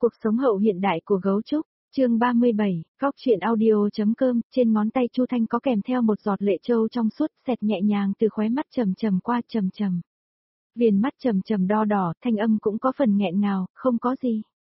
Cuộc sống hậu hiện đại của gấu trúc, chương 37, góc truyện audio.com, trên ngón tay Chu Thanh có kèm theo một giọt lệ trâu trong suốt xẹt nhẹ nhàng từ khóe mắt trầm trầm qua trầm trầm. Viền mắt trầm trầm đo đỏ, thanh âm cũng có phần nghẹn ngào, không có gì.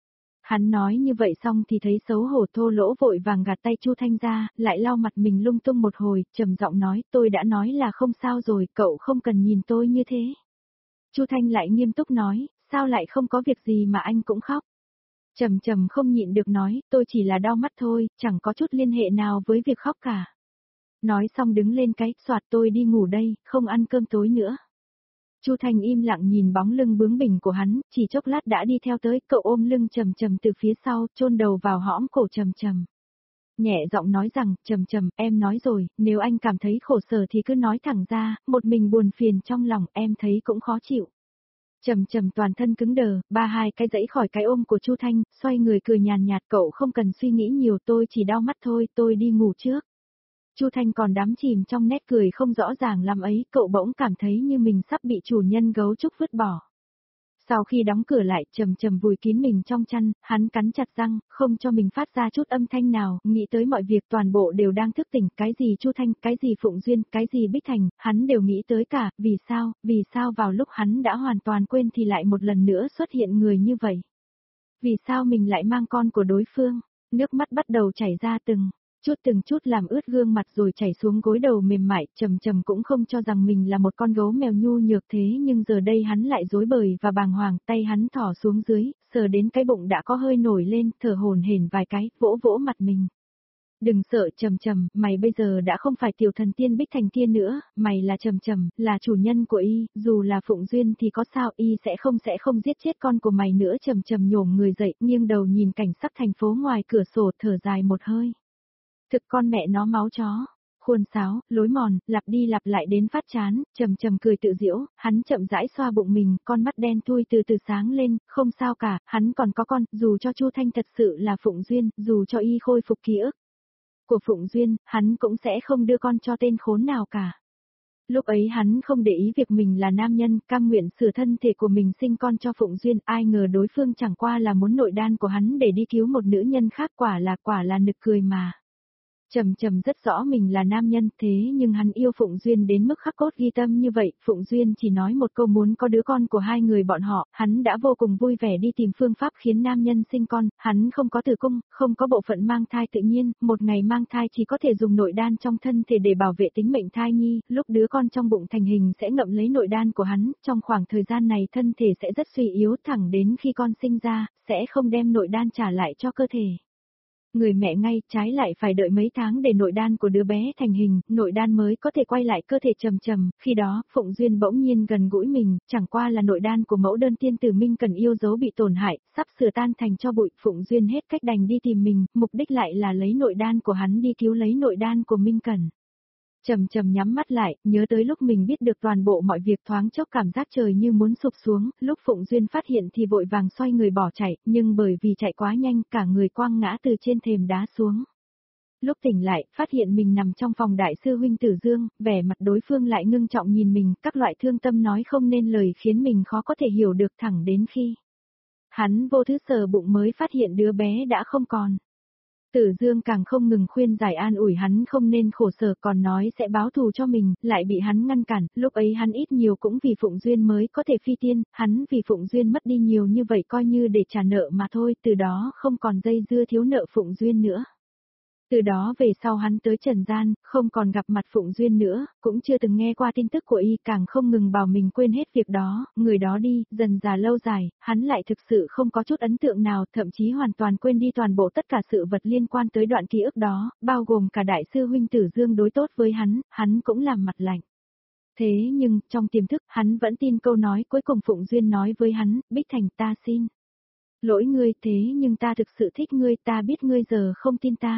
Hắn nói như vậy xong thì thấy xấu hổ thô lỗ vội vàng gạt tay Chu Thanh ra, lại lau mặt mình lung tung một hồi, trầm giọng nói tôi đã nói là không sao rồi, cậu không cần nhìn tôi như thế. Chu Thanh lại nghiêm túc nói, sao lại không có việc gì mà anh cũng khóc. Trầm trầm không nhịn được nói, tôi chỉ là đau mắt thôi, chẳng có chút liên hệ nào với việc khóc cả. Nói xong đứng lên soạt tôi đi ngủ đây, không ăn cơm tối nữa. Chu Thanh im lặng nhìn bóng lưng bướng bỉnh của hắn, chỉ chốc lát đã đi theo tới, cậu ôm lưng trầm trầm từ phía sau, chôn đầu vào hõm cổ trầm trầm. Nhẹ giọng nói rằng, trầm trầm, em nói rồi, nếu anh cảm thấy khổ sở thì cứ nói thẳng ra, một mình buồn phiền trong lòng, em thấy cũng khó chịu. Trầm trầm toàn thân cứng đờ, hai cái dãy khỏi cái ôm của Chu Thanh, xoay người cười nhàn nhạt, cậu không cần suy nghĩ nhiều, tôi chỉ đau mắt thôi, tôi đi ngủ trước. Chu Thanh còn đắm chìm trong nét cười không rõ ràng lắm ấy, cậu bỗng cảm thấy như mình sắp bị chủ nhân gấu trúc vứt bỏ. Sau khi đóng cửa lại, trầm trầm vùi kín mình trong chăn, hắn cắn chặt răng, không cho mình phát ra chút âm thanh nào, nghĩ tới mọi việc toàn bộ đều đang thức tỉnh, cái gì Chu Thanh, cái gì Phụng Duyên, cái gì Bích Thành, hắn đều nghĩ tới cả, vì sao vào lúc hắn đã hoàn toàn quên thì lại một lần nữa xuất hiện người như vậy. Vì sao mình lại mang con của đối phương, nước mắt bắt đầu chảy ra từng chút làm ướt gương mặt rồi chảy xuống gối đầu mềm mại, trầm trầm cũng không cho rằng mình là một con gấu mèo nhu nhược thế nhưng giờ đây hắn lại rối bời và bàng hoàng, tay hắn thỏ xuống dưới, sờ đến cái bụng đã có hơi nổi lên, thở hổn hển vài cái, vỗ vỗ mặt mình. Đừng sợ trầm trầm, mày bây giờ đã không phải tiểu thần tiên Bích Thành kia nữa, mày là trầm trầm, là chủ nhân của y, dù là Phụng Duyên thì có sao y sẽ không giết chết con của mày nữa. Trầm trầm nhổm người dậy, nghiêng đầu nhìn cảnh sắc thành phố ngoài cửa sổ, thở dài một hơi. Thực con mẹ nó máu chó, khuôn sáo, lối mòn, lặp đi lặp lại đến phát chán, trầm trầm cười tự giễu, hắn chậm rãi xoa bụng mình, con mắt đen thui từ từ sáng lên, không sao cả, hắn còn có con, dù cho Chu Thanh thật sự là Phụng Duyên, dù cho y khôi phục ký ức của Phụng Duyên, hắn cũng sẽ không đưa con cho tên khốn nào cả. Lúc ấy hắn không để ý việc mình là nam nhân, cam nguyện sửa thân thể của mình sinh con cho Phụng Duyên, ai ngờ đối phương chẳng qua là muốn nội đan của hắn để đi cứu một nữ nhân khác, quả là nực cười mà. Trầm trầm rất rõ mình là nam nhân thế nhưng hắn yêu Phụng Duyên đến mức khắc cốt ghi tâm như vậy, Phụng Duyên chỉ nói một câu muốn có đứa con của hai người bọn họ, hắn đã vô cùng vui vẻ đi tìm phương pháp khiến nam nhân sinh con, hắn không có tử cung, không có bộ phận mang thai tự nhiên, một ngày mang thai chỉ có thể dùng nội đan trong thân thể để bảo vệ tính mệnh thai nhi, lúc đứa con trong bụng thành hình sẽ ngậm lấy nội đan của hắn, trong khoảng thời gian này thân thể sẽ rất suy yếu thẳng đến khi con sinh ra, sẽ không đem nội đan trả lại cho cơ thể. Người mẹ ngay, trái lại phải đợi mấy tháng để nội đan của đứa bé thành hình, nội đan mới có thể quay lại cơ thể trầm trầm, khi đó, Phụng Duyên bỗng nhiên gần gũi mình, chẳng qua là nội đan của mẫu đơn tiên tử Minh Cần yêu dấu bị tổn hại, sắp sửa tan thành cho bụi, Phụng Duyên hết cách đành đi tìm mình, mục đích lại là lấy nội đan của hắn đi cứu lấy nội đan của Minh Cần. Trầm trầm nhắm mắt lại, nhớ tới lúc mình biết được toàn bộ mọi việc thoáng chốc cảm giác trời như muốn sụp xuống, lúc Phụng Duyên phát hiện thì vội vàng xoay người bỏ chạy, nhưng bởi vì chạy quá nhanh cả người quăng ngã từ trên thềm đá xuống. Lúc tỉnh lại, phát hiện mình nằm trong phòng đại sư huynh Tử Dương, vẻ mặt đối phương lại ngưng trọng nhìn mình, các loại thương tâm nói không nên lời khiến mình khó có thể hiểu được thẳng đến khi hắn vô thứ sờ bụng mới phát hiện đứa bé đã không còn. Tử Dương càng không ngừng khuyên giải an ủi hắn không nên khổ sở còn nói sẽ báo thù cho mình, lại bị hắn ngăn cản, lúc ấy hắn ít nhiều cũng vì Phụng Duyên mới có thể phi tiên, hắn vì Phụng Duyên mất đi nhiều như vậy coi như để trả nợ mà thôi, từ đó không còn dây dưa thiếu nợ Phụng Duyên nữa. Từ đó về sau hắn tới trần gian, không còn gặp mặt Phụng Duyên nữa, cũng chưa từng nghe qua tin tức của y, càng không ngừng bảo mình quên hết việc đó, người đó đi, dần dà lâu dài, hắn lại thực sự không có chút ấn tượng nào, thậm chí hoàn toàn quên đi toàn bộ tất cả sự vật liên quan tới đoạn ký ức đó, bao gồm cả đại sư huynh Tử Dương đối tốt với hắn cũng làm mặt lạnh. Thế nhưng, trong tiềm thức, hắn vẫn tin câu nói cuối cùng Phụng Duyên nói với hắn, Bích Thành ta xin lỗi ngươi thế nhưng ta thực sự thích ngươi, ta biết ngươi giờ không tin ta.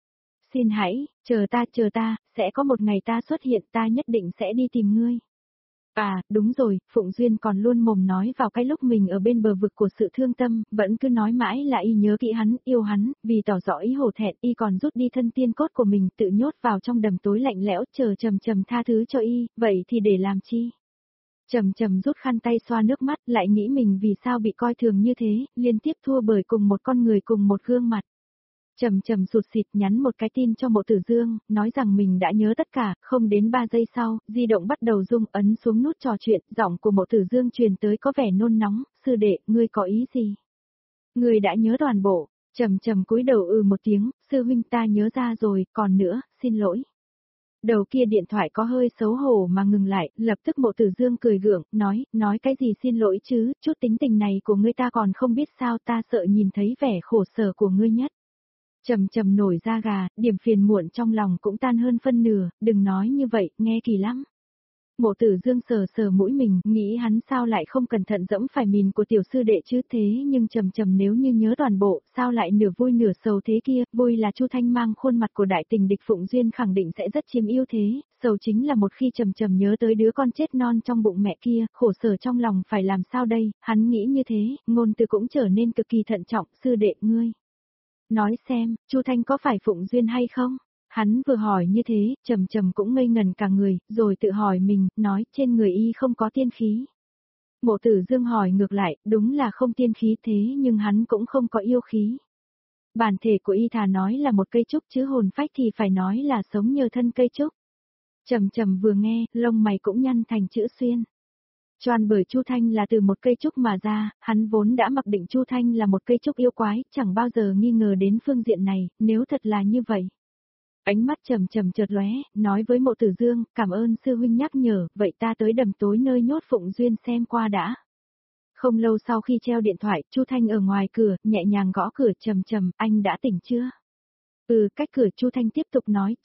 Xin hãy, chờ ta, sẽ có một ngày ta xuất hiện ta nhất định sẽ đi tìm ngươi. À, đúng rồi, Phụng Duyên còn luôn mồm nói vào cái lúc mình ở bên bờ vực của sự thương tâm, vẫn cứ nói mãi là y nhớ kỹ hắn, yêu hắn, vì tỏ rõ ý hổ thẹn, y còn rút đi thân tiên cốt của mình tự nhốt vào trong đầm tối lạnh lẽo chờ trầm trầm tha thứ cho y, vậy thì để làm chi? Trầm Trầm rút khăn tay xoa nước mắt, lại nghĩ mình vì sao bị coi thường như thế, liên tiếp thua bởi cùng một con người cùng một gương mặt. Trầm Trầm sụt sịt nhắn một cái tin cho Mộ Tử Dương, nói rằng mình đã nhớ tất cả, không đến 3 giây sau, di động bắt đầu rung, ấn xuống nút trò chuyện, giọng của Mộ Tử Dương truyền tới có vẻ nôn nóng, sư đệ, ngươi có ý gì? Ngươi đã nhớ toàn bộ. Trầm Trầm cúi đầu một tiếng, sư huynh ta nhớ ra rồi, còn nữa, xin lỗi. Đầu kia điện thoại có hơi xấu hổ mà ngừng lại, lập tức Mộ Tử Dương cười gượng, nói cái gì xin lỗi chứ, chút tính tình này của ngươi ta còn không biết sao, ta sợ nhìn thấy vẻ khổ sở của ngươi nhất. Trầm Trầm nổi da gà, điểm phiền muộn trong lòng cũng tan hơn phân nửa, đừng nói như vậy, nghe kỳ lắm. Mộ Tử Dương sờ sờ mũi mình, nghĩ hắn sao lại không cẩn thận dẫm phải mìn của tiểu sư đệ chứ, thế nhưng Trầm Trầm nếu như nhớ toàn bộ, sao lại nửa vui nửa sầu thế kia, vui là Chu Thanh mang khuôn mặt của đại tình địch Phụng Duyên khẳng định sẽ rất chiếm ưu thế, sầu chính là một khi Trầm Trầm nhớ tới đứa con chết non trong bụng mẹ kia, khổ sở trong lòng phải làm sao đây, hắn nghĩ như thế, ngôn từ cũng trở nên cực kỳ thận trọng, sư đệ ngươi. Nói xem, Chu Thanh có phải Phụng Duyên hay không? Hắn vừa hỏi như thế, Trầm Trầm cũng ngây ngần cả người, rồi tự hỏi mình, nói trên người y không có tiên khí. Mộ Tử Dương hỏi ngược lại, đúng là không tiên khí thế nhưng hắn cũng không có yêu khí. Bản thể của y thà nói là một cây trúc chứ hồn phách thì phải nói là sống nhờ thân cây trúc. Trầm Trầm vừa nghe, lông mày cũng nhăn thành chữ xuyên. Choan bởi Chu Thanh là từ một cây trúc mà ra, hắn vốn đã mặc định Chu Thanh là một cây trúc yêu quái, chẳng bao giờ nghi ngờ đến phương diện này, nếu thật là như vậy. Ánh mắt Trầm Trầm chợt lóe, nói với Mộ Tử Dương, cảm ơn sư huynh nhắc nhở, vậy ta tới đầm tối nơi nhốt Phụng Duyên xem qua đã. Không lâu sau khi treo điện thoại, Chu Thanh ở ngoài cửa, nhẹ nhàng gõ cửa. Trầm Trầm, anh đã tỉnh chưa? Cách cửa Chu Thanh tiếp tục nói,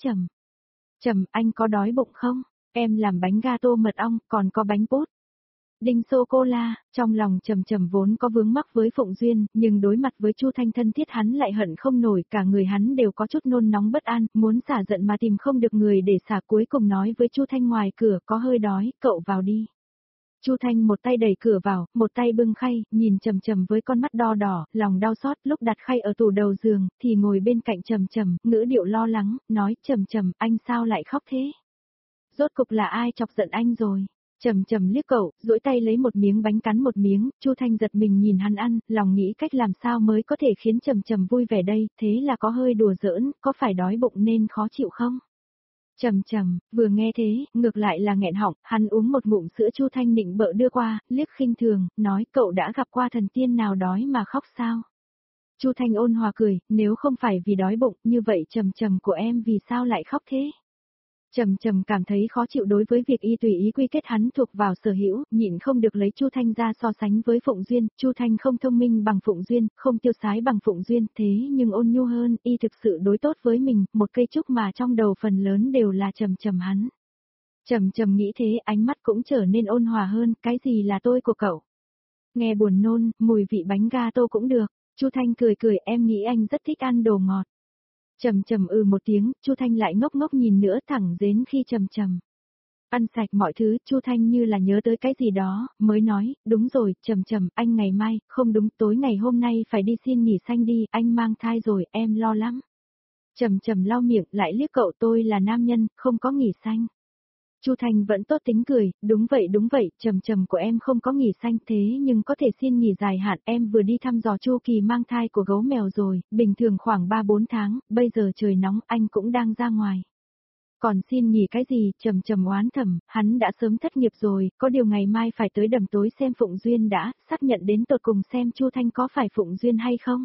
Trầm, anh có đói bụng không? Em làm bánh gato mật ong, còn có bánh bốt. Đinh sô-cô-la, trong lòng Trầm Trầm vốn có vướng mắc với Phụng Duyên, nhưng đối mặt với Chu Thanh thân thiết hắn lại hận không nổi, cả người hắn đều có chút nôn nóng bất an, muốn xả giận mà tìm không được người để xả, cuối cùng nói với Chu Thanh ngoài cửa, có hơi đói, cậu vào đi. Chu Thanh một tay đẩy cửa vào, một tay bưng khay, nhìn Trầm Trầm với con mắt đo đỏ, lòng đau xót, lúc đặt khay ở tủ đầu giường, thì ngồi bên cạnh Trầm Trầm, ngữ điệu lo lắng, nói, Trầm, anh sao lại khóc thế? Rốt cục là ai chọc giận anh rồi? Trầm Trầm liếc cậu, duỗi tay lấy một miếng bánh cắn một miếng, Chu Thanh giật mình nhìn hắn ăn, lòng nghĩ cách làm sao mới có thể khiến Trầm Trầm vui vẻ đây, thế là có hơi đùa giỡn, có phải đói bụng nên khó chịu không? Trầm Trầm, vừa nghe thế, ngược lại là nghẹn họng, hắn uống một ngụm sữa. Chu Thanh nịnh bợ đưa qua, liếc khinh thường, nói cậu đã gặp qua thần tiên nào đói mà khóc sao? Chu Thanh ôn hòa cười, nếu không phải vì đói bụng, như vậy Trầm Trầm của em vì sao lại khóc thế? Trầm Trầm cảm thấy khó chịu đối với việc y tùy ý quy kết hắn thuộc vào sở hữu, nhịn không được lấy Chu Thanh ra so sánh với Phụng Duyên, Chu Thanh không thông minh bằng Phụng Duyên, không tiêu sái bằng Phụng Duyên, thế nhưng ôn nhu hơn, y thực sự đối tốt với mình, một cây trúc mà trong đầu phần lớn đều là Trầm Trầm hắn. Trầm Trầm nghĩ thế, ánh mắt cũng trở nên ôn hòa hơn, cái gì là tôi của cậu? Nghe buồn nôn, mùi vị bánh gato cũng được. Chu Thanh cười cười, em nghĩ anh rất thích ăn đồ ngọt. Trầm Trầm một tiếng, Chu Thanh lại ngốc ngốc nhìn nữa, thẳng đến khi Trầm Trầm ăn sạch mọi thứ, Chu Thanh như là nhớ tới cái gì đó, mới nói, đúng rồi, Trầm, anh ngày mai, không đúng, tối ngày hôm nay phải đi xin nghỉ xanh đi, anh mang thai rồi, em lo lắm. Trầm lau miệng, lại liếc cậu, tôi là nam nhân, không có nghỉ xanh. Chu Thanh vẫn tốt tính cười, đúng vậy, Trầm của em không có nghỉ xanh thế nhưng có thể xin nghỉ dài hạn, em vừa đi thăm dò chu kỳ mang thai của gấu mèo rồi, bình thường khoảng 3-4 tháng, bây giờ trời nóng, anh cũng đang ra ngoài. Còn xin nghỉ cái gì, Trầm oán thầm, hắn đã sớm thất nghiệp rồi, có điều ngày mai phải tới đầm tối xem Phụng Duyên đã, xác nhận đến tột cùng xem Chu Thanh có phải Phụng Duyên hay không.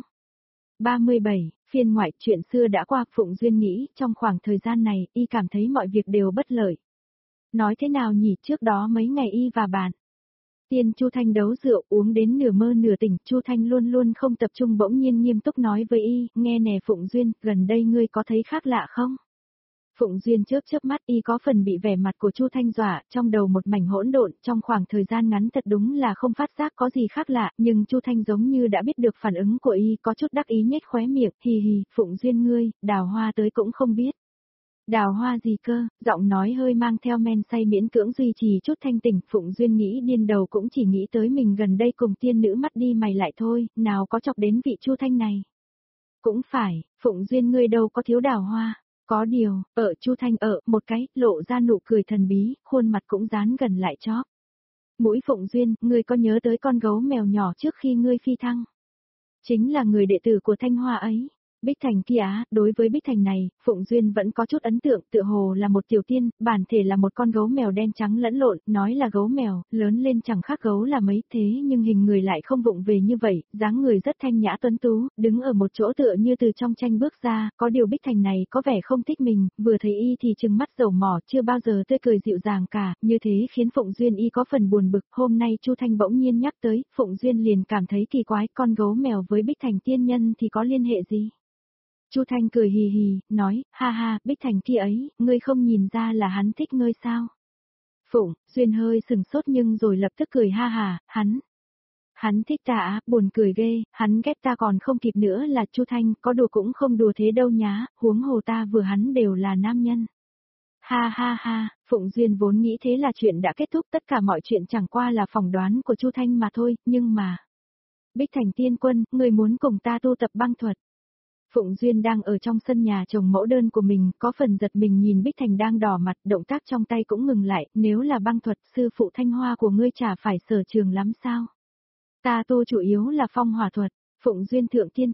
37, phiên ngoại, chuyện xưa đã qua, Phụng Duyên nghĩ, trong khoảng thời gian này, y cảm thấy mọi việc đều bất lợi. Nói thế nào nhỉ, trước đó mấy ngày y và bạn Tiên Chu Thanh đấu rượu uống đến nửa mơ nửa tỉnh, Chu Thanh luôn luôn không tập trung, bỗng nhiên nghiêm túc nói với y, nghe nè Phụng Duyên, gần đây ngươi có thấy khác lạ không? Phụng Duyên chớp mắt, y có phần bị vẻ mặt của Chu Thanh dọa, trong đầu một mảnh hỗn độn, trong khoảng thời gian ngắn thật đúng là không phát giác có gì khác lạ, nhưng Chu Thanh giống như đã biết được phản ứng của y, có chút đắc ý nhếch khóe miệng, hì, Phụng Duyên ngươi, đào hoa tới cũng không biết. Đào hoa gì cơ, giọng nói hơi mang theo men say miễn cưỡng duy trì chút thanh tỉnh, Phụng Duyên nghĩ điên đầu cũng chỉ nghĩ tới mình gần đây cùng tiên nữ mắt đi mày lại thôi, nào có chọc đến vị Chu Thanh này. Cũng phải, Phụng Duyên ngươi đâu có thiếu đào hoa, có điều, Chu Thanh một cái, lộ ra nụ cười thần bí, khuôn mặt cũng dán gần lại chóp. Mũi Phụng Duyên, ngươi có nhớ tới con gấu mèo nhỏ trước khi ngươi phi thăng? Chính là người đệ tử của Thanh Hoa ấy. Bích Thành kia á, đối với Bích Thành này, Phụng Duyên vẫn có chút ấn tượng, tựa hồ là một tiểu tiên, bản thể là một con gấu mèo đen trắng lẫn lộn, nói là gấu mèo, lớn lên chẳng khác gấu là mấy, thế nhưng hình người lại không vụng về như vậy, dáng người rất thanh nhã tuấn tú, đứng ở một chỗ tựa như từ trong tranh bước ra, có điều Bích Thành này có vẻ không thích mình, vừa thấy y thì trừng mắt dầu mỏ, chưa bao giờ tươi cười dịu dàng cả, như thế khiến Phụng Duyên y có phần buồn bực, hôm nay Chu Thanh bỗng nhiên nhắc tới, Phụng Duyên liền cảm thấy kỳ quái, con gấu mèo với Bích Thành tiên nhân thì có liên hệ gì? Chu Thanh cười hì hì, nói, ha ha, Bích Thành kia ấy, ngươi không nhìn ra là hắn thích ngươi sao? Phụng Duyên hơi sừng sốt nhưng rồi lập tức cười ha hà, hắn thích ta á, buồn cười ghê, hắn ghét ta còn không kịp nữa là Chu Thanh, có đùa cũng không đùa thế đâu nhá, huống hồ ta vừa hắn đều là nam nhân. Ha ha ha, Phụng Duyên vốn nghĩ thế là chuyện đã kết thúc, tất cả mọi chuyện chẳng qua là phỏng đoán của Chu Thanh mà thôi, nhưng mà... Bích Thành tiên quân, người muốn cùng ta tu tập băng thuật. Phụng Duyên đang ở trong sân nhà trồng mẫu đơn của mình, có phần giật mình nhìn Bích Thành đang đỏ mặt, động tác trong tay cũng ngừng lại, nếu là băng thuật, sư phụ Thanh Hoa của ngươi chả phải sở trường lắm sao? Ta tu chủ yếu là phong hỏa thuật, Phụng Duyên thượng tiên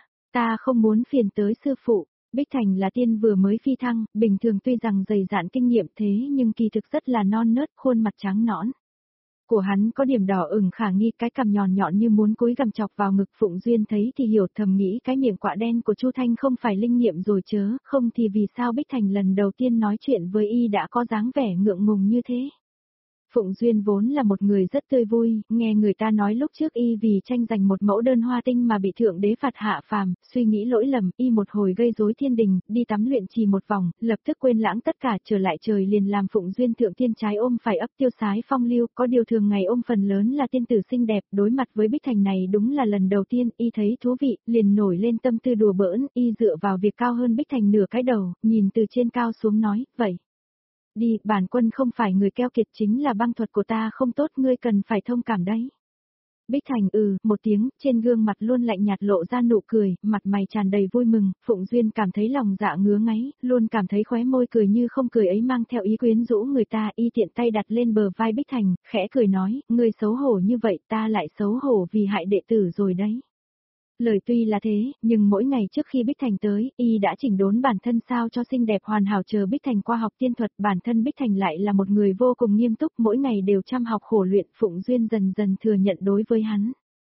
ta không muốn phiền tới sư phụ. Bích Thành là tiên vừa mới phi thăng, bình thường tuy rằng dày dạn kinh nghiệm thế nhưng kỳ thực rất là non nớt, khuôn mặt trắng nõn. Của hắn có điểm đỏ ửng khả nghi, cái cằm nhọn nhọn như muốn cúi gằm chọc vào ngực. Phụng Duyên thấy thì hiểu, thầm nghĩ cái miệng quạ đen của Chu Thanh không phải linh nghiệm rồi chớ, không thì vì sao Bích Thành lần đầu tiên nói chuyện với y đã có dáng vẻ ngượng ngùng như thế. Phụng Duyên vốn là một người rất tươi vui, nghe người ta nói lúc trước y vì tranh giành một mẫu đơn hoa tinh mà bị thượng đế phạt hạ phàm, suy nghĩ lỗi lầm, y một hồi gây rối thiên đình, đi tắm luyện trì một vòng, lập tức quên lãng tất cả, trở lại trời liền làm Phụng Duyên thượng tiên trái ôm phải ấp tiêu sái phong lưu, có điều thường ngày ôm phần lớn là tiên tử xinh đẹp, đối mặt với Bích Thành này đúng là lần đầu tiên, y thấy thú vị, liền nổi lên tâm tư đùa bỡn, y dựa vào việc cao hơn Bích Thành nửa cái đầu, nhìn từ trên cao xuống nói, vậy. Đi, bản quân không phải người keo kiệt, chính là băng thuật của ta không tốt, ngươi cần phải thông cảm đấy. Bích Thành một tiếng, trên gương mặt luôn lạnh nhạt lộ ra nụ cười, mặt mày tràn đầy vui mừng, Phụng Duyên cảm thấy lòng dạ ngứa ngáy, luôn cảm thấy khóe môi cười như không cười ấy mang theo ý quyến rũ người ta, y tiện tay đặt lên bờ vai Bích Thành, khẽ cười nói, ngươi xấu hổ như vậy ta lại xấu hổ vì hại đệ tử rồi đấy. Lời tuy là thế, nhưng mỗi ngày trước khi Bích Thành tới, y đã chỉnh đốn bản thân sao cho xinh đẹp hoàn hảo chờ Bích Thành qua học tiên thuật, bản thân Bích Thành lại là một người vô cùng nghiêm túc, mỗi ngày đều chăm học khổ luyện, Phụng Duyên dần dần thừa nhận đối với hắn.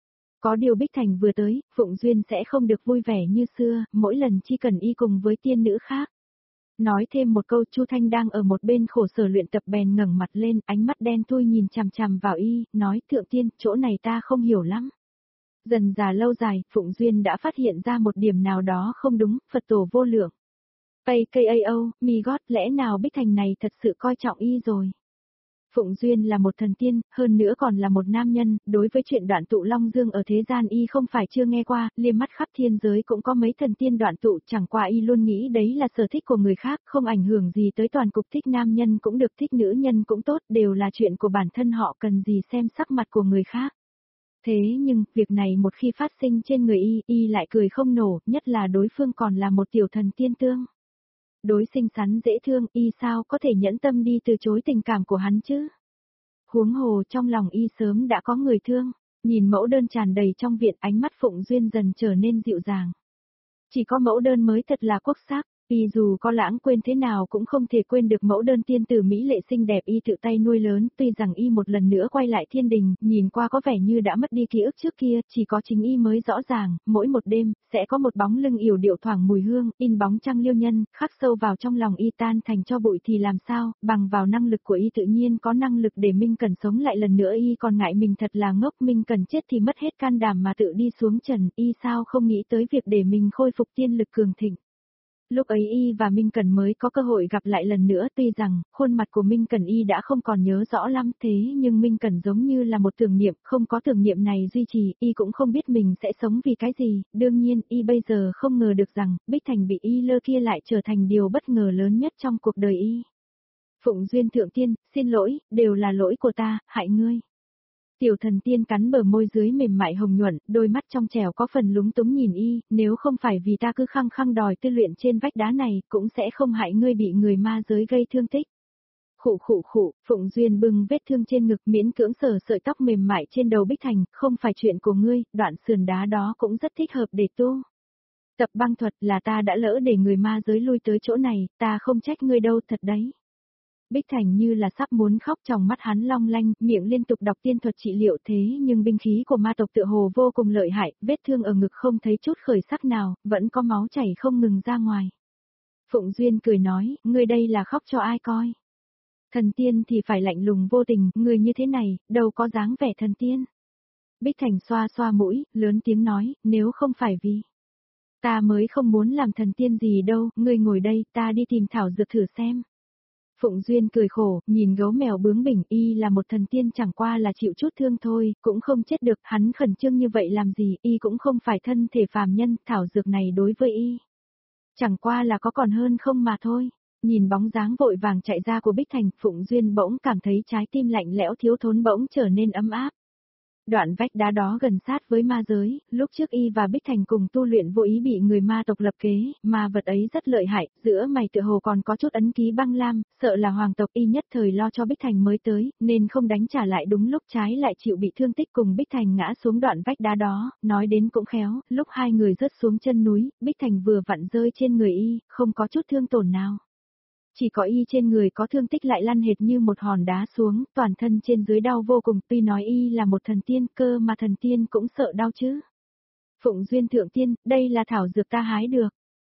Có điều Bích Thành vừa tới, Phụng Duyên sẽ không được vui vẻ như xưa, mỗi lần chỉ cần y cùng với tiên nữ khác. Nói thêm một câu, Chu Thanh đang ở một bên khổ sở luyện tập bèn ngẩng mặt lên, ánh mắt đen thui nhìn chằm chằm vào y, nói thượng tiên, chỗ này ta không hiểu lắm. Dần dà lâu dài, Phụng Duyên đã phát hiện ra một điểm nào đó không đúng, Phật tổ vô lượng. PKAO, mi gót, lẽ nào Bích Thành này thật sự coi trọng y rồi. Phụng Duyên là một thần tiên, hơn nữa còn là một nam nhân, đối với chuyện đoạn tụ Long Dương ở thế gian y không phải chưa nghe qua, liếc mắt khắp thiên giới cũng có mấy thần tiên đoạn tụ, chẳng qua y luôn nghĩ đấy là sở thích của người khác, không ảnh hưởng gì tới toàn cục, thích nam nhân cũng được, thích nữ nhân cũng tốt, đều là chuyện của bản thân họ, cần gì xem sắc mặt của người khác. Thế nhưng, việc này một khi phát sinh trên người y lại cười không nổ, nhất là đối phương còn là một tiểu thần tiên tương. Đối xinh xắn dễ thương, y sao có thể nhẫn tâm đi từ chối tình cảm của hắn chứ? Huống hồ trong lòng y sớm đã có người thương, nhìn mẫu đơn tràn đầy trong viện, ánh mắt Phụng Duyên dần trở nên dịu dàng. Chỉ có mẫu đơn mới thật là quốc sắc. Y dù có lãng quên thế nào cũng không thể quên được mẫu đơn tiên tử mỹ lệ xinh đẹp y tự tay nuôi lớn, tuy rằng y một lần nữa quay lại thiên đình, nhìn qua có vẻ như đã mất đi ký ức trước kia, chỉ có chính y mới rõ ràng, mỗi một đêm, sẽ có một bóng lưng yểu điệu thoảng mùi hương, in bóng trăng liêu nhân, khắc sâu vào trong lòng y, tan thành cho bụi thì làm sao, bằng vào năng lực của y tự nhiên có năng lực để Minh Cẩn sống lại lần nữa, y còn ngại mình thật là ngốc, Minh Cẩn chết thì mất hết can đảm mà tự đi xuống trần, y sao không nghĩ tới việc để mình khôi phục tiên lực cường thịnh. Lúc ấy y và Minh Cẩn mới có cơ hội gặp lại lần nữa, tuy rằng, khuôn mặt của Minh Cẩn y đã không còn nhớ rõ lắm, thế nhưng Minh Cẩn giống như là một tưởng niệm, không có tưởng niệm này duy trì, y cũng không biết mình sẽ sống vì cái gì, đương nhiên, y bây giờ không ngờ được rằng, Bích Thành bị y lơ kia lại trở thành điều bất ngờ lớn nhất trong cuộc đời y. Phụng Duyên thượng tiên, xin lỗi, đều là lỗi của ta, hại ngươi. Tiểu thần tiên cắn bờ môi dưới mềm mại hồng nhuận, đôi mắt trong trẻo có phần lúng túng nhìn y, nếu không phải vì ta cứ khăng khăng đòi tu luyện trên vách đá này, cũng sẽ không hại ngươi bị người ma giới gây thương tích. Khụ, Phụng Duyên bưng vết thương trên ngực miễn cưỡng sờ sợi tóc mềm mại trên đầu Bích Thành, không phải chuyện của ngươi, đoạn sườn đá đó cũng rất thích hợp để tu. Tập băng thuật là ta đã lỡ để người ma giới lui tới chỗ này, ta không trách ngươi đâu thật đấy. Bích Thành như là sắp muốn khóc, trong mắt hắn long lanh, miệng liên tục đọc tiên thuật trị liệu thế nhưng binh khí của ma tộc tựa hồ vô cùng lợi hại, vết thương ở ngực không thấy chút khởi sắc nào, vẫn có máu chảy không ngừng ra ngoài. Phụng Duyên cười nói, ngươi đây là khóc cho ai coi. Thần tiên thì phải lạnh lùng vô tình, người như thế này, đâu có dáng vẻ thần tiên. Bích Thành xoa xoa mũi, lớn tiếng nói, nếu không phải vì ta mới không muốn làm thần tiên gì đâu, ngươi ngồi đây, ta đi tìm thảo dược thử xem. Phụng Duyên cười khổ, nhìn gấu mèo bướng bỉnh, y là một thần tiên chẳng qua là chịu chút thương thôi, cũng không chết được, hắn khẩn trương như vậy làm gì, y cũng không phải thân thể phàm nhân, thảo dược này đối với y chẳng qua là có còn hơn không mà thôi. Nhìn bóng dáng vội vàng chạy ra của Bích Thành, Phụng Duyên bỗng cảm thấy trái tim lạnh lẽo thiếu thốn bỗng trở nên ấm áp. Đoạn vách đá đó gần sát với ma giới, lúc trước y và Bích Thành cùng tu luyện vô ý bị người ma tộc lập kế, mà vật ấy rất lợi hại, giữa mày tựa hồ còn có chút ấn ký băng lam, sợ là hoàng tộc y nhất thời lo cho Bích Thành mới tới, nên không đánh trả lại đúng lúc trái lại chịu bị thương tích cùng Bích Thành ngã xuống đoạn vách đá đó, nói đến cũng khéo, lúc hai người rớt xuống chân núi, Bích Thành vừa vặn rơi trên người y, không có chút thương tổn nào. Chỉ có y trên người có thương tích lại lăn hệt như một hòn đá xuống, toàn thân trên dưới đau vô cùng, tuy nói y là một thần tiên cơ mà thần tiên cũng sợ đau chứ. Phụng Duyên thượng tiên, đây là thảo dược ta hái được.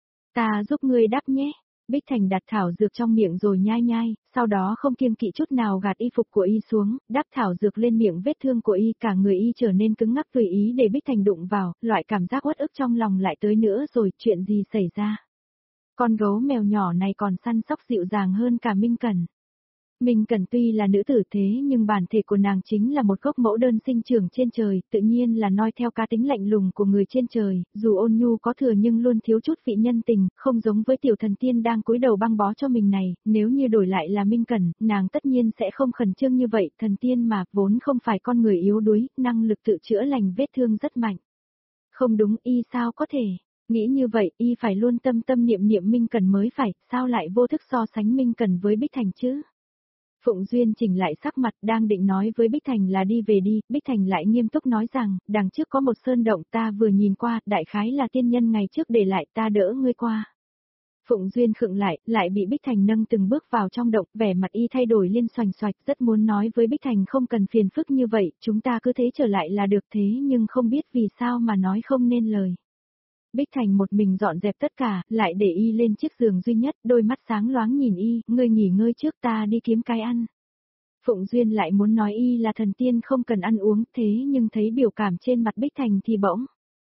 Ta giúp ngươi đắp nhé. Bích Thành đặt thảo dược trong miệng rồi nhai nhai, sau đó không kiêng kỵ chút nào gạt y phục của y xuống, đắp thảo dược lên miệng vết thương của y, cả người y trở nên cứng ngắc tùy ý để Bích Thành đụng vào, loại cảm giác uất ức trong lòng lại tới nữa rồi, chuyện gì xảy ra? Con gấu mèo nhỏ này còn săn sóc dịu dàng hơn cả Minh Cẩn. Minh Cẩn tuy là nữ tử thế nhưng bản thể của nàng chính là một gốc mẫu đơn sinh trưởng trên trời, tự nhiên là noi theo cá tính lạnh lùng của người trên trời, dù ôn nhu có thừa nhưng luôn thiếu chút vị nhân tình, không giống với tiểu thần tiên đang cúi đầu băng bó cho mình này, nếu như đổi lại là Minh Cẩn, nàng tất nhiên sẽ không khẩn trương như vậy, thần tiên mà, vốn không phải con người yếu đuối, năng lực tự chữa lành vết thương rất mạnh. Không đúng, y sao có thể? Nghĩ như vậy, y phải luôn tâm tâm niệm niệm Minh Cẩn mới phải, sao lại vô thức so sánh Minh Cẩn với Bích Thành chứ? Phụng Duyên chỉnh lại sắc mặt, đang định nói với Bích Thành là đi về đi, Bích Thành lại nghiêm túc nói rằng, đằng trước có một sơn động ta vừa nhìn qua, đại khái là tiên nhân ngày trước để lại, ta đỡ ngươi qua. Phụng Duyên khựng lại bị Bích Thành nâng từng bước vào trong động, vẻ mặt y thay đổi liên xoành xoạch, rất muốn nói với Bích Thành không cần phiền phức như vậy, chúng ta cứ thế trở lại là được thế nhưng không biết vì sao mà nói không nên lời. Bích Thành một mình dọn dẹp tất cả, lại để y lên chiếc giường duy nhất, đôi mắt sáng loáng nhìn y, ngươi nghỉ ngơi trước ta đi kiếm cái ăn. Phụng Duyên lại muốn nói y là thần tiên không cần ăn uống thế nhưng thấy biểu cảm trên mặt Bích Thành thì bỗng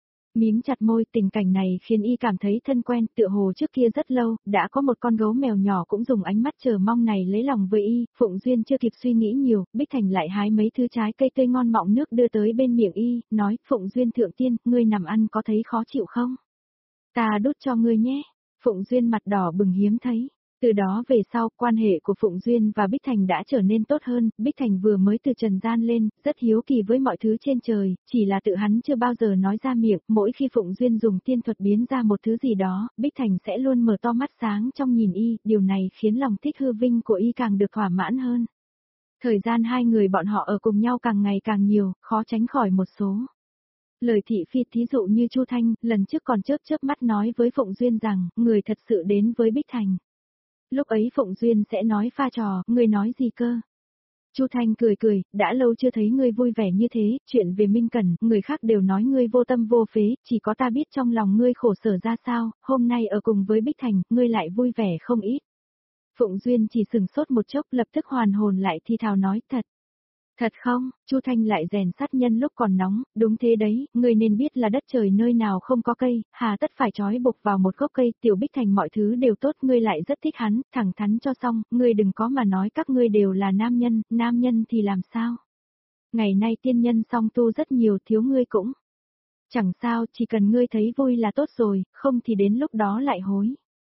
mím chặt môi, tình cảnh này khiến y cảm thấy thân quen, tựa hồ trước kia rất lâu, đã có một con gấu mèo nhỏ cũng dùng ánh mắt chờ mong này lấy lòng với y, Phụng Duyên chưa kịp suy nghĩ nhiều, Bích Thành lại hái mấy thứ trái cây tươi ngon mọng nước đưa tới bên miệng y, nói, Phụng Duyên thượng tiên, ngươi nằm ăn có thấy khó chịu không? Ta đút cho ngươi nhé. Phụng Duyên mặt đỏ bừng hiếm thấy. Từ đó về sau, quan hệ của Phụng Duyên và Bích Thành đã trở nên tốt hơn, Bích Thành vừa mới từ trần gian lên, rất hiếu kỳ với mọi thứ trên trời, chỉ là tự hắn chưa bao giờ nói ra miệng, mỗi khi Phụng Duyên dùng tiên thuật biến ra một thứ gì đó, Bích Thành sẽ luôn mở to mắt sáng trong nhìn y, điều này khiến lòng thích hư vinh của y càng được thỏa mãn hơn. Thời gian hai người bọn họ ở cùng nhau càng ngày càng nhiều, khó tránh khỏi một số lời thị phi, thí dụ như Chu Thanh, lần trước còn chớp mắt nói với Phụng Duyên rằng, người thật sự đến với Bích Thành. Lúc ấy Phụng Duyên sẽ nói pha trò, ngươi nói gì cơ? Chu Thanh cười, đã lâu chưa thấy ngươi vui vẻ như thế, chuyện về Minh Cẩn, người khác đều nói ngươi vô tâm vô phế, chỉ có ta biết trong lòng ngươi khổ sở ra sao, hôm nay ở cùng với Bích Thành, ngươi lại vui vẻ không ít. Phụng Duyên chỉ sừng sốt một chốc lập tức hoàn hồn lại thi thào nói thật. Thật không, Chu Thanh lại rèn sắt nhân lúc còn nóng, đúng thế đấy, ngươi nên biết là đất trời nơi nào không có cây, hà tất phải trói buộc vào một gốc cây, Tiểu Bích Thành mọi thứ đều tốt, ngươi lại rất thích hắn, thẳng thắn cho xong, ngươi đừng có mà nói các ngươi đều là nam nhân thì làm sao? Ngày nay tiên nhân song tu rất nhiều, thiếu ngươi cũng. Chẳng sao, chỉ cần ngươi thấy vui là tốt rồi, không thì đến lúc đó lại hối.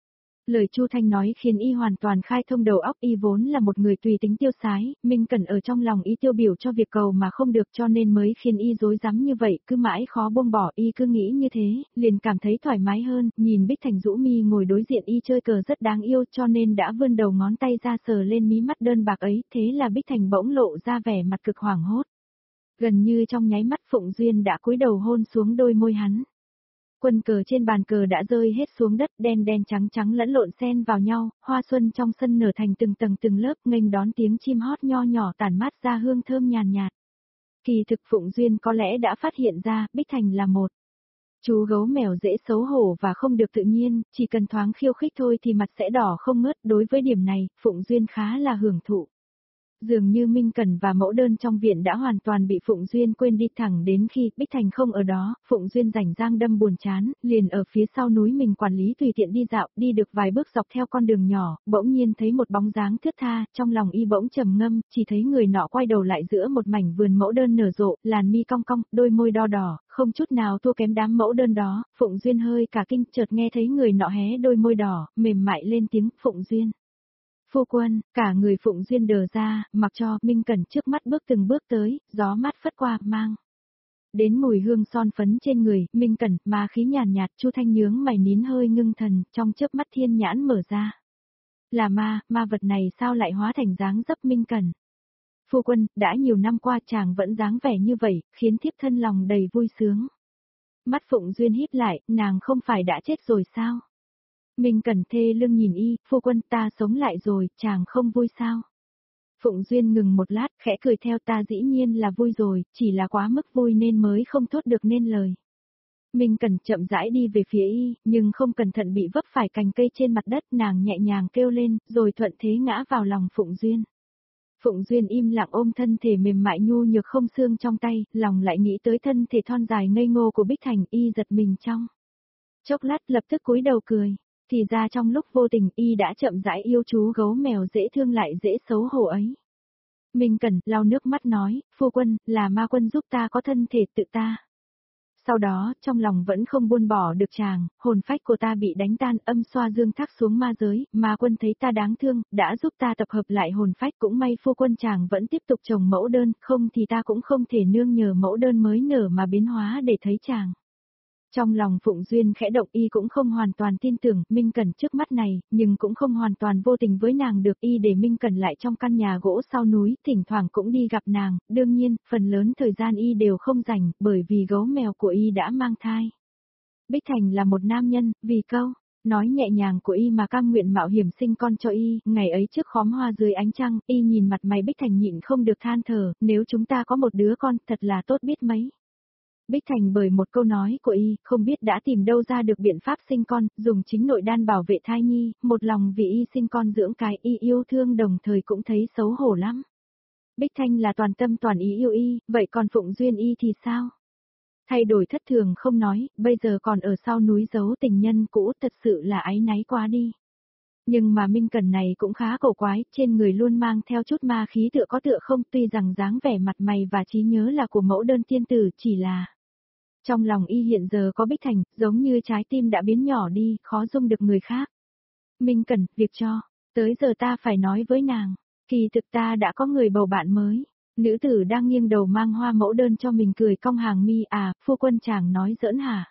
Lời Chu Thanh nói khiến y hoàn toàn khai thông đầu óc, y vốn là một người tùy tính tiêu sái, Minh Cẩn ở trong lòng y tiêu biểu cho việc cầu mà không được cho nên mới khiến y rối rắm như vậy, cứ mãi khó buông bỏ, y cứ nghĩ như thế, liền cảm thấy thoải mái hơn, nhìn Bích Thành rũ mi ngồi đối diện y chơi cờ rất đáng yêu cho nên đã vươn đầu ngón tay ra sờ lên mí mắt đơn bạc ấy, thế là Bích Thành bỗng lộ ra vẻ mặt cực hoảng hốt. Gần như trong nháy mắt Phụng Duyên đã cúi đầu hôn xuống đôi môi hắn. Quân cờ trên bàn cờ đã rơi hết xuống đất, đen đen trắng trắng lẫn lộn xen vào nhau, hoa xuân trong sân nở thành từng tầng từng lớp, nghênh đón tiếng chim hót nho nhỏ tản mát ra hương thơm nhàn nhạt. Kỳ thực Phụng Duyên có lẽ đã phát hiện ra, Bích Thành là một chú gấu mèo dễ xấu hổ và không được tự nhiên, chỉ cần thoáng khiêu khích thôi thì mặt sẽ đỏ không ngớt, đối với điểm này, Phụng Duyên khá là hưởng thụ. Dường như Minh Cẩn và mẫu đơn trong viện đã hoàn toàn bị Phụng Duyên quên đi, thẳng đến khi Bích Thành không ở đó, Phụng Duyên rảnh rang đâm buồn chán, liền ở phía sau núi mình quản lý tùy tiện đi dạo, đi được vài bước dọc theo con đường nhỏ, bỗng nhiên thấy một bóng dáng thướt tha, trong lòng y bỗng trầm ngâm, chỉ thấy người nọ quay đầu lại giữa một mảnh vườn mẫu đơn nở rộ, làn mi cong cong, đôi môi đo đỏ, không chút nào thua kém đám mẫu đơn đó, Phụng Duyên hơi cả kinh, chợt nghe thấy người nọ hé đôi môi đỏ, mềm mại lên tiếng, Phụng Duyên. Phu quân, cả người Phụng Duyên đờ ra, mặc cho Minh Cẩn trước mắt bước từng bước tới, gió mát phất qua, mang đến mùi hương son phấn trên người, Minh Cẩn, mà khí nhàn nhạt, Chu Thanh nhướng mày nín hơi ngưng thần, trong chớp mắt thiên nhãn mở ra. Là ma vật này sao lại hóa thành dáng dấp Minh Cẩn? Phu quân, đã nhiều năm qua chàng vẫn dáng vẻ như vậy, khiến thiếp thân lòng đầy vui sướng. Mắt Phụng Duyên híp lại, nàng không phải đã chết rồi sao? Minh Cẩn thê lưng nhìn y, phu quân ta sống lại rồi, chàng không vui sao? Phụng Duyên ngừng một lát, khẽ cười theo, ta dĩ nhiên là vui rồi, chỉ là quá mức vui nên mới không thốt được nên lời. Minh Cẩn chậm rãi đi về phía y, nhưng không cẩn thận bị vấp phải cành cây trên mặt đất, nàng nhẹ nhàng kêu lên, rồi thuận thế ngã vào lòng Phụng Duyên. Phụng Duyên im lặng ôm thân thể mềm mại nhu nhược không xương trong tay, lòng lại nghĩ tới thân thể thon dài ngây ngô của Bích Thành, y giật mình trong chốc lát lập tức cúi đầu cười. Thì ra trong lúc vô tình y đã chậm rãi yêu chú gấu mèo dễ thương lại dễ xấu hổ ấy. Minh Cẩn lau nước mắt nói, phu quân, là ma quân giúp ta có thân thể tự ta. Sau đó, trong lòng vẫn không buông bỏ được chàng, hồn phách của ta bị đánh tan, âm xoa dương thác xuống ma giới, ma quân thấy ta đáng thương, đã giúp ta tập hợp lại hồn phách, cũng may phu quân chàng vẫn tiếp tục trồng mẫu đơn, không thì ta cũng không thể nương nhờ mẫu đơn mới nở mà biến hóa để thấy chàng. Trong lòng Phụng Duyên khẽ động, y cũng không hoàn toàn tin tưởng Minh Cẩn trước mắt này, nhưng cũng không hoàn toàn vô tình với nàng được, y để Minh Cẩn lại trong căn nhà gỗ sau núi, thỉnh thoảng cũng đi gặp nàng, đương nhiên, phần lớn thời gian y đều không rảnh, bởi vì gấu mèo của y đã mang thai. Bích Thành là một nam nhân, vì câu nói nhẹ nhàng của y mà cam nguyện mạo hiểm sinh con cho y, ngày ấy trước khóm hoa dưới ánh trăng, y nhìn mặt mày Bích Thành nhịn không được than thở, nếu chúng ta có một đứa con, thật là tốt biết mấy. Bích Thành bởi một câu nói của y, không biết đã tìm đâu ra được biện pháp sinh con, dùng chính nội đan bảo vệ thai nhi, một lòng vì y sinh con dưỡng cái, y yêu thương đồng thời cũng thấy xấu hổ lắm. Bích Thanh là toàn tâm toàn ý yêu y, vậy còn Phụng Duyên y thì sao? Thay đổi thất thường không nói, bây giờ còn ở sau núi giấu tình nhân cũ, thật sự là áy náy quá đi. Nhưng mà Minh Cẩn này cũng khá cổ quái, trên người luôn mang theo chút ma khí tựa có tựa không, tuy rằng dáng vẻ mặt mày và trí nhớ là của mẫu đơn tiên tử, chỉ là trong lòng y hiện giờ có Bích Thành, giống như trái tim đã biến nhỏ đi, khó dung được người khác. Minh Cẩn, việc cho, tới giờ ta phải nói với nàng, kỳ thực ta đã có người bầu bạn mới. Nữ tử đang nghiêng đầu mang hoa mẫu đơn cho mình cười cong hàng mi, à, phu quân chàng nói giỡn hả?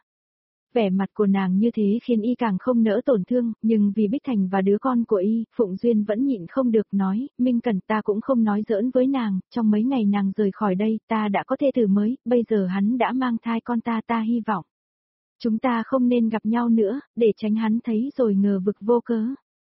Vẻ mặt của nàng như thế khiến y càng không nỡ tổn thương, nhưng vì Bích Thành và đứa con của y, Phụng Duyên vẫn nhịn không được nói, Minh Cẩn ta cũng không nói giỡn với nàng, trong mấy ngày nàng rời khỏi đây, ta đã có thê tử mới, bây giờ hắn đã mang thai con ta hy vọng. Chúng ta không nên gặp nhau nữa, để tránh hắn thấy rồi ngờ vực vô cớ.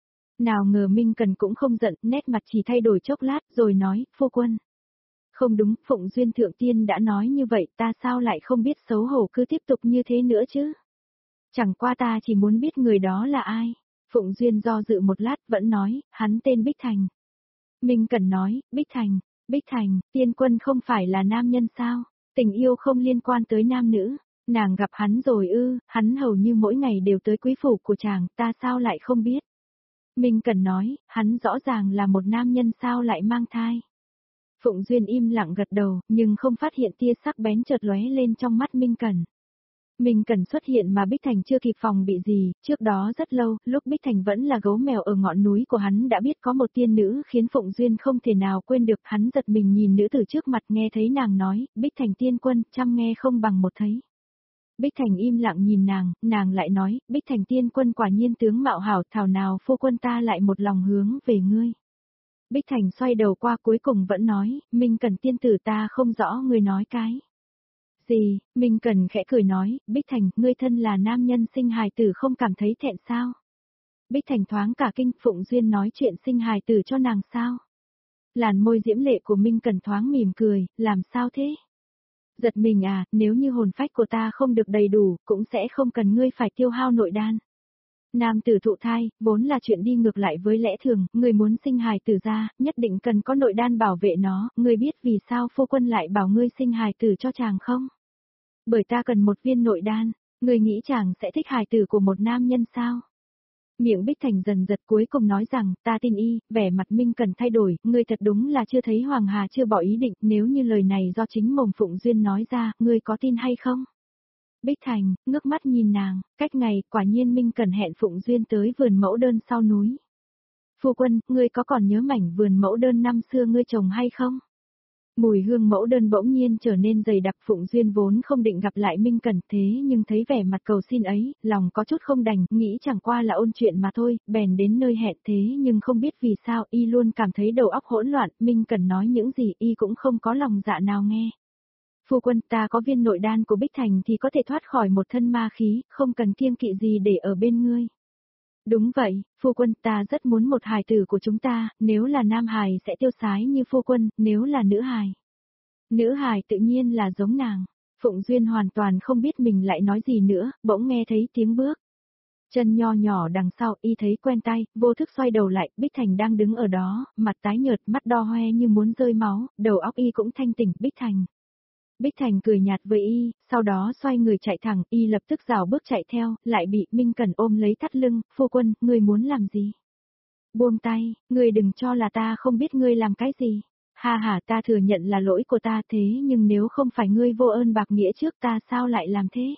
Nào ngờ Minh Cẩn cũng không giận, nét mặt chỉ thay đổi chốc lát, rồi nói, phu quân. Không đúng, Phụng Duyên thượng tiên đã nói như vậy, ta sao lại không biết xấu hổ cứ tiếp tục như thế nữa chứ? Chẳng qua ta chỉ muốn biết người đó là ai. Phụng Duyên do dự một lát vẫn nói, hắn tên Bích Thành. Minh Cẩn nói, Bích Thành, tiên quân không phải là nam nhân sao? Tình yêu không liên quan tới nam nữ. Nàng gặp hắn rồi ư, hắn hầu như mỗi ngày đều tới quý phủ của chàng, ta sao lại không biết? Minh Cẩn nói, hắn rõ ràng là một nam nhân sao lại mang thai. Phụng Duyên im lặng gật đầu, nhưng không phát hiện tia sắc bén chợt lóe lên trong mắt Minh Cẩn. Minh Cần xuất hiện mà Bích Thành chưa kịp phòng bị gì, trước đó rất lâu, lúc Bích Thành vẫn là gấu mèo ở ngọn núi của hắn đã biết có một tiên nữ khiến Phụng Duyên không thể nào quên được, hắn giật mình nhìn nữ tử trước mặt nghe thấy nàng nói, Bích Thành tiên quân, trăm nghe không bằng một thấy. Bích Thành im lặng nhìn nàng lại nói, Bích Thành tiên quân quả nhiên tướng mạo hảo, thảo nào phu quân ta lại một lòng hướng về ngươi. Bích Thành xoay đầu qua cuối cùng vẫn nói, Minh Cần tiên tử ta không rõ ngươi nói cái. Gì, Minh Cần khẽ cười nói, Bích Thành, ngươi thân là nam nhân sinh hài tử không cảm thấy thẹn sao? Bích Thành thoáng cả kinh, Phụng Duyên nói chuyện sinh hài tử cho nàng sao? Làn môi diễm lệ của Minh Cần thoáng mỉm cười, làm sao thế? Giật mình à, nếu như hồn phách của ta không được đầy đủ, cũng sẽ không cần ngươi phải tiêu hao nội đan. Nam tử thụ thai, vốn là chuyện đi ngược lại với lẽ thường, ngươi muốn sinh hài tử ra, nhất định cần có nội đan bảo vệ nó, ngươi biết vì sao phu quân lại bảo ngươi sinh hài tử cho chàng không? Bởi ta cần một viên nội đan, ngươi nghĩ chàng sẽ thích hài tử của một nam nhân sao? Miệng Bích Thành dần giật cuối cùng nói rằng, ta tin y, vẻ mặt Minh Cần thay đổi, ngươi thật đúng là chưa thấy Hoàng Hà chưa bỏ ý định, nếu như lời này do chính mồm Phụng Duyên nói ra, ngươi có tin hay không? Bích Thành, ngước mắt nhìn nàng, cách ngày, quả nhiên Minh Cần hẹn Phụng Duyên tới vườn mẫu đơn sau núi. Phu quân, ngươi có còn nhớ mảnh vườn mẫu đơn năm xưa ngươi trồng hay không? Mùi hương mẫu đơn bỗng nhiên trở nên dày đặc, Phụng Duyên vốn không định gặp lại Minh Cần thế nhưng thấy vẻ mặt cầu xin ấy, lòng có chút không đành, nghĩ chẳng qua là ôn chuyện mà thôi, bèn đến nơi hẹn thế nhưng không biết vì sao y luôn cảm thấy đầu óc hỗn loạn, Minh Cần nói những gì y cũng không có lòng dạ nào nghe. Phu quân, ta có viên nội đan của Bích Thành thì có thể thoát khỏi một thân ma khí, không cần kiêng kỵ gì để ở bên ngươi. Đúng vậy, phu quân, ta rất muốn một hài tử của chúng ta, nếu là nam hài sẽ tiêu sái như phu quân, nếu là nữ hài. Nữ hài tự nhiên là giống nàng. Phụng Duyên hoàn toàn không biết mình lại nói gì nữa, bỗng nghe thấy tiếng bước. Chân nho nhỏ đằng sau, y thấy quen tay, vô thức xoay đầu lại, Bích Thành đang đứng ở đó, mặt tái nhợt, mắt đo hoe như muốn rơi máu, đầu óc y cũng thanh tỉnh, Bích Thành. Bích Thành cười nhạt với y, sau đó xoay người chạy thẳng, y lập tức rảo bước chạy theo, lại bị Minh Cần ôm lấy thắt lưng, phu quân, ngươi muốn làm gì? Buông tay, ngươi đừng cho là ta không biết ngươi làm cái gì. Ha ha, ta thừa nhận là lỗi của ta thế nhưng nếu không phải ngươi vô ơn bạc nghĩa trước ta sao lại làm thế?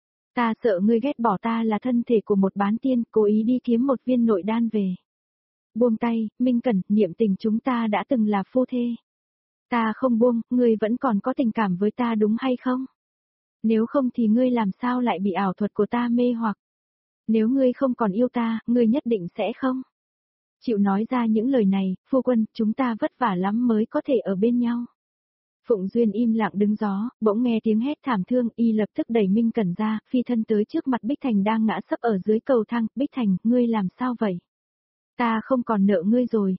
Ta sợ ngươi ghét bỏ ta là thân thể của một bán tiên, cố ý đi kiếm một viên nội đan về. Buông tay, Minh Cẩn, niệm tình chúng ta đã từng là phu thê. Ta không buông, ngươi vẫn còn có tình cảm với ta đúng hay không? Nếu không thì ngươi làm sao lại bị ảo thuật của ta mê hoặc? Nếu ngươi không còn yêu ta, ngươi nhất định sẽ không? Chịu nói ra những lời này, phu quân, chúng ta vất vả lắm mới có thể ở bên nhau. Phụng Duyên im lặng đứng gió, bỗng nghe tiếng hét thảm thương, y lập tức đẩy Minh Cẩn ra, phi thân tới trước mặt Bích Thành đang ngã sấp ở dưới cầu thang, Bích Thành, ngươi làm sao vậy? Ta không còn nợ ngươi rồi,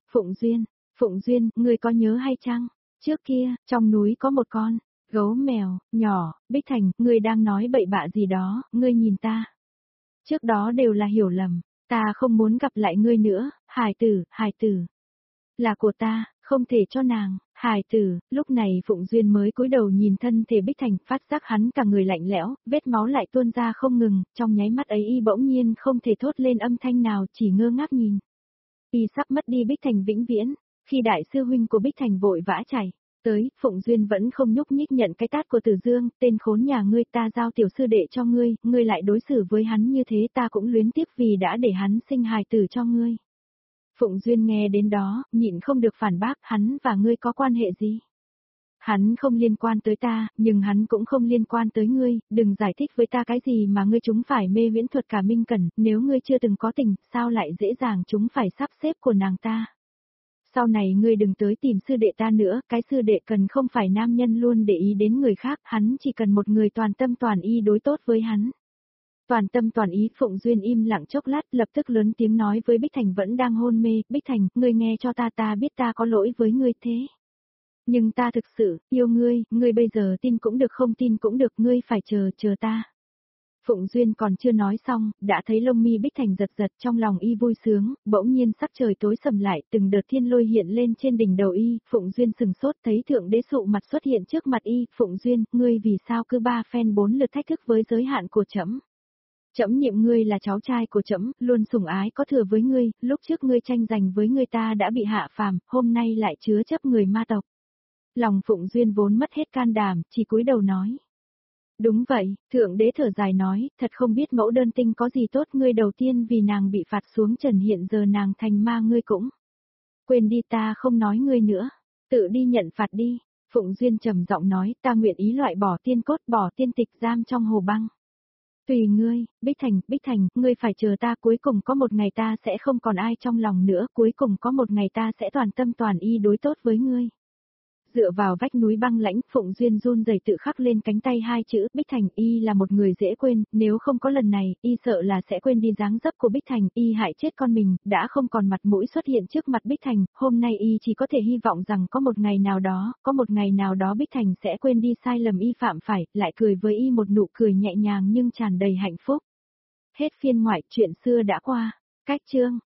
Phụng Duyên, ngươi có nhớ hay chăng? Trước kia, trong núi có một con gấu mèo, nhỏ, Bích Thành, ngươi đang nói bậy bạ gì đó, ngươi nhìn ta. Trước đó đều là hiểu lầm, ta không muốn gặp lại ngươi nữa, hài tử. Là của ta, không thể cho nàng, hài tử, lúc này Phụng Duyên mới cúi đầu nhìn thân thể Bích Thành, phát giác hắn cả người lạnh lẽo, vết máu lại tuôn ra không ngừng, trong nháy mắt ấy y bỗng nhiên không thể thốt lên âm thanh nào, chỉ ngơ ngác nhìn. Y sắp mất đi Bích Thành vĩnh viễn, khi đại sư huynh của Bích Thành vội vã chạy tới, Phụng Duyên vẫn không nhúc nhích nhận cái tát của Từ Dương, tên khốn nhà ngươi, ta giao tiểu sư đệ cho ngươi, ngươi lại đối xử với hắn như thế, ta cũng luyến tiếc vì đã để hắn sinh hài tử cho ngươi. Phụng Duyên nghe đến đó, nhịn không được phản bác, hắn và ngươi có quan hệ gì? Hắn không liên quan tới ta, nhưng hắn cũng không liên quan tới ngươi, đừng giải thích với ta cái gì mà ngươi chúng phải mê viễn thuật cả Minh Cẩn, nếu ngươi chưa từng có tình, sao lại dễ dàng chúng phải sắp xếp của nàng ta? Sau này ngươi đừng tới tìm sư đệ ta nữa, cái sư đệ cần không phải nam nhân luôn để ý đến người khác, hắn chỉ cần một người toàn tâm toàn ý đối tốt với hắn. Toàn tâm toàn ý, Phụng Duyên im lặng chốc lát, lập tức lớn tiếng nói với Bích Thành vẫn đang hôn mê, Bích Thành, ngươi nghe cho ta biết ta có lỗi với ngươi thế. Nhưng ta thực sự, yêu ngươi bây giờ tin cũng được không tin cũng được, ngươi phải chờ ta. Phụng Duyên còn chưa nói xong, đã thấy lông mi Bích Thành giật giật trong lòng y vui sướng, bỗng nhiên sắc trời tối sầm lại, từng đợt thiên lôi hiện lên trên đỉnh đầu y, Phụng Duyên sừng sốt thấy thượng đế sụ mặt xuất hiện trước mặt y, Phụng Duyên, ngươi vì sao cứ 3 phen 4 lượt thách thức với giới hạn của trẫm? Trẫm niệm ngươi là cháu trai của trẫm, luôn sủng ái có thừa với ngươi, lúc trước ngươi tranh giành với người ta đã bị hạ phàm, hôm nay lại chứa chấp người ma tộc. Lòng Phụng Duyên vốn mất hết can đảm, chỉ cúi đầu nói. Đúng vậy, thượng đế thở dài nói, thật không biết mẫu đơn tinh có gì tốt, ngươi đầu tiên vì nàng bị phạt xuống trần, hiện giờ nàng thành ma ngươi cũng. Quên đi, ta không nói ngươi nữa, tự đi nhận phạt đi. Phụng Duyên trầm giọng nói, ta nguyện ý loại bỏ tiên cốt, bỏ tiên tịch giam trong hồ băng. Tùy ngươi, Bích Thành, ngươi phải chờ ta, cuối cùng có một ngày ta sẽ không còn ai trong lòng nữa, cuối cùng có một ngày ta sẽ toàn tâm toàn ý đối tốt với ngươi. Dựa vào vách núi băng lãnh, Phụng Duyên run rẩy tự khắc lên cánh tay hai chữ, Bích Thành, y là một người dễ quên, nếu không có lần này, y sợ là sẽ quên đi dáng dấp của Bích Thành, y hại chết con mình, đã không còn mặt mũi xuất hiện trước mặt Bích Thành, hôm nay y chỉ có thể hy vọng rằng có một ngày nào đó Bích Thành sẽ quên đi sai lầm y phạm phải, lại cười với y một nụ cười nhẹ nhàng nhưng tràn đầy hạnh phúc. Hết phiên ngoại, chuyện xưa đã qua. Cách chương